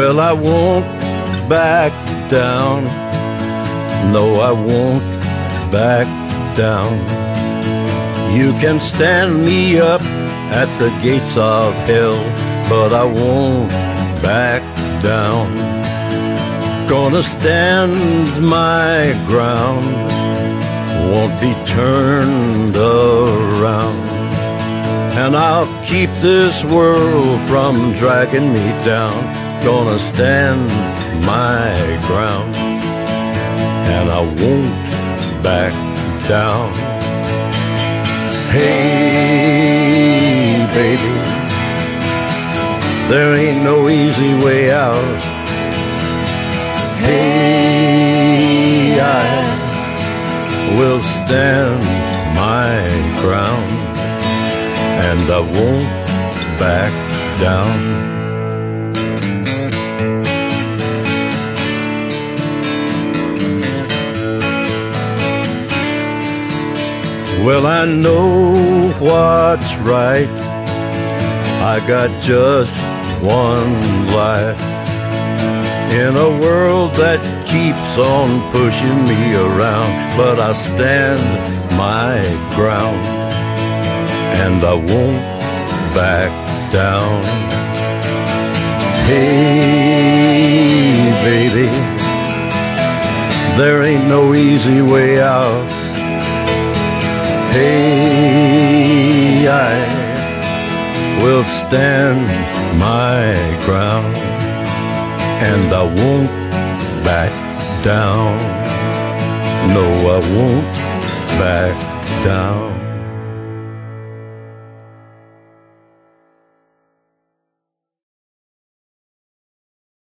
Well, I won't back down. No, I won't back down. You can stand me up at the gates of hell, but I won't back down. Gonna stand my ground, won't be turned around. And I'll keep this world from dragging me down. Gonna stand my ground, and I won't back down. Hey, baby, there ain't no easy way out. Hey, I will stand my ground, and I won't back down. Well, I know what's right. I got just one life in a world that keeps on pushing me around, but I stand my ground, and I won't back down. Hey, baby, there ain't no easy way out. Hey, I will stand my ground, and I won't back down. No, I won't back down.